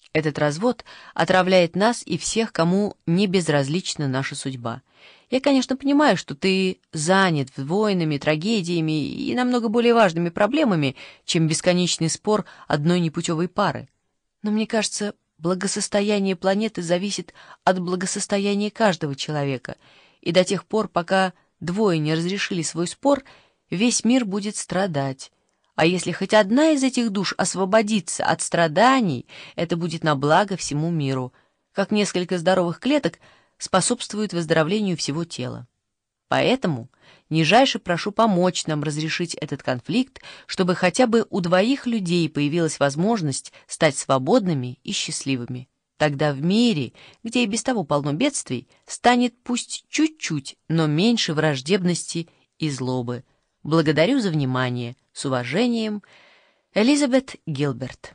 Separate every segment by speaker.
Speaker 1: Этот развод отравляет нас и всех, кому не безразлична наша судьба. Я, конечно, понимаю, что ты занят войнами, трагедиями и намного более важными проблемами, чем бесконечный спор одной непутевой пары. Но мне кажется, благосостояние планеты зависит от благосостояния каждого человека, и до тех пор, пока двое не разрешили свой спор, весь мир будет страдать. А если хоть одна из этих душ освободится от страданий, это будет на благо всему миру, как несколько здоровых клеток способствует выздоровлению всего тела. Поэтому нижайше прошу помочь нам разрешить этот конфликт, чтобы хотя бы у двоих людей появилась возможность стать свободными и счастливыми. Тогда в мире, где и без того полно бедствий, станет пусть чуть-чуть, но меньше враждебности и злобы. Благодарю за внимание. С уважением, Элизабет Гилберт.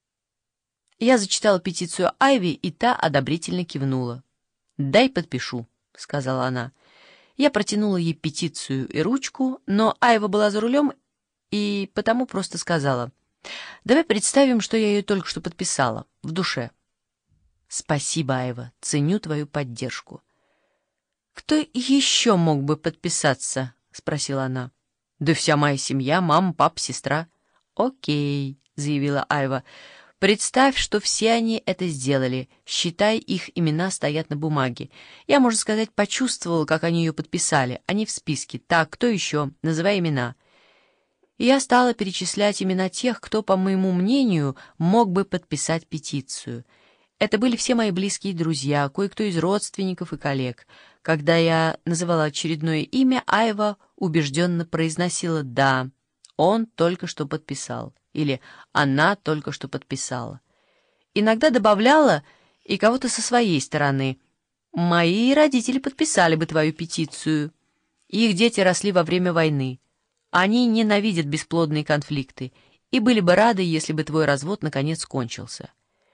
Speaker 1: Я зачитала петицию Айви, и та одобрительно кивнула. «Дай подпишу», — сказала она. Я протянула ей петицию и ручку, но Айва была за рулем, и потому просто сказала: «Давай представим, что я ее только что подписала, в душе». «Спасибо, Айва, ценю твою поддержку». «Кто еще мог бы подписаться?» — спросила она. «Да вся моя семья, мама, папа, сестра». «Окей», — заявила Айва. «Представь, что все они это сделали. Считай, их имена стоят на бумаге. Я, можно сказать, почувствовала, как они ее подписали. Они в списке. Так, кто еще? Называй имена». И я стала перечислять имена тех, кто, по моему мнению, мог бы подписать петицию. Это были все мои близкие друзья, кое-кто из родственников и коллег. Когда я называла очередное имя, Айва убежденно произносила «да, он только что подписал» или «она только что подписала». Иногда добавляла и кого-то со своей стороны. «Мои родители подписали бы твою петицию. Их дети росли во время войны. Они ненавидят бесплодные конфликты и были бы рады, если бы твой развод наконец кончился».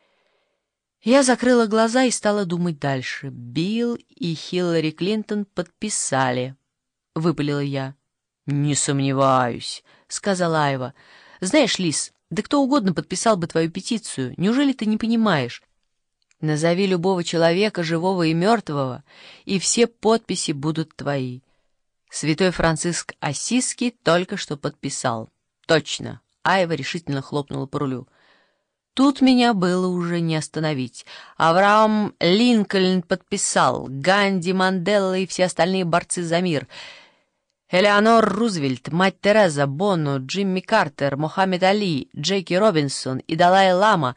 Speaker 1: Я закрыла глаза и стала думать дальше. «Билл и Хиллари Клинтон подписали», — выпалила я. «Не сомневаюсь», — сказала Айва. «Знаешь, Лиз, да кто угодно подписал бы твою петицию. Неужели ты не понимаешь? Назови любого человека, живого и мертвого, и все подписи будут твои. Святой Франциск Ассизский только что подписал». «Точно», — Айва решительно хлопнула по рулю. Тут меня было уже не остановить. Авраам Линкольн подписал, Ганди, Мандела и все остальные борцы за мир. Элеонор Рузвельт, мать Тереза, Бонно, Джимми Картер, Мохаммед Али, Джеки Робинсон и Далай-Лама.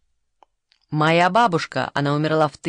Speaker 1: Моя бабушка, она умерла в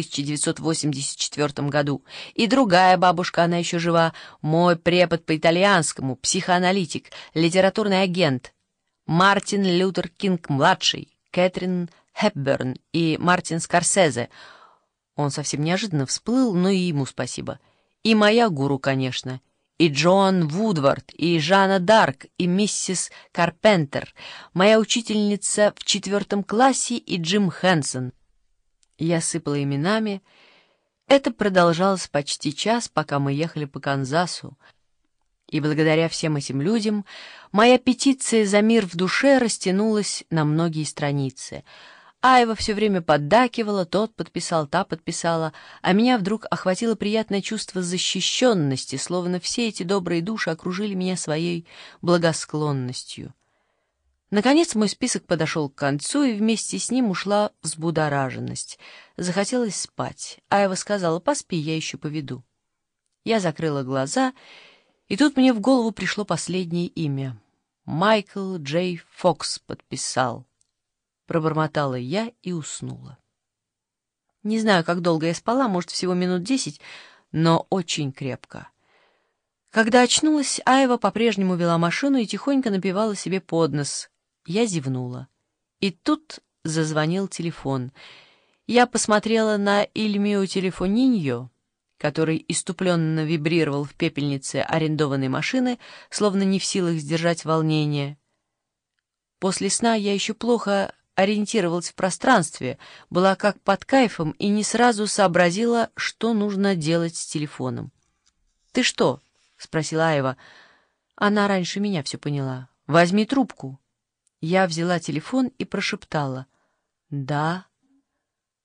Speaker 1: 1984 году, и другая бабушка, она еще жива, мой препод по итальянскому, психоаналитик, литературный агент, Мартин Лютер Кинг-младший, Кэтрин Хепберн и Мартин Скорсезе. Он совсем неожиданно всплыл, но и ему спасибо. И моя гуру, конечно. И Джоан Вудвард, и Жанна Дарк, и миссис Карпентер, моя учительница в 4 классе и Джим Хэнсон. Я сыпала именами. Это продолжалось почти час, пока мы ехали по Канзасу. И благодаря всем этим людям моя петиция за мир в душе растянулась на многие страницы. Айва все время поддакивала, тот подписал, та подписала, а меня вдруг охватило приятное чувство защищенности, словно все эти добрые души окружили меня своей благосклонностью. Наконец мой список подошел к концу, и вместе с ним ушла взбудораженность. Захотелось спать. Айва сказала: «Поспи, я еще поведу». Я закрыла глаза, и тут мне в голову пришло последнее имя. Майкл Джей Фокс подписал. Пробормотала я и уснула. Не знаю, как долго я спала, может, всего минут 10, но очень крепко. Когда очнулась, Айва по-прежнему вела машину и тихонько напевала себе под нос. Я зевнула. И тут зазвонил телефон. Я посмотрела на «Il mio telefoninho», который иступленно вибрировал в пепельнице арендованной машины, словно не в силах сдержать волнение. После сна я еще плохо ориентировалась в пространстве, была как под кайфом и не сразу сообразила, что нужно делать с телефоном. «Ты что?» — спросила Айва. Она раньше меня все поняла. «Возьми трубку». Я взяла телефон и прошептала: «Да».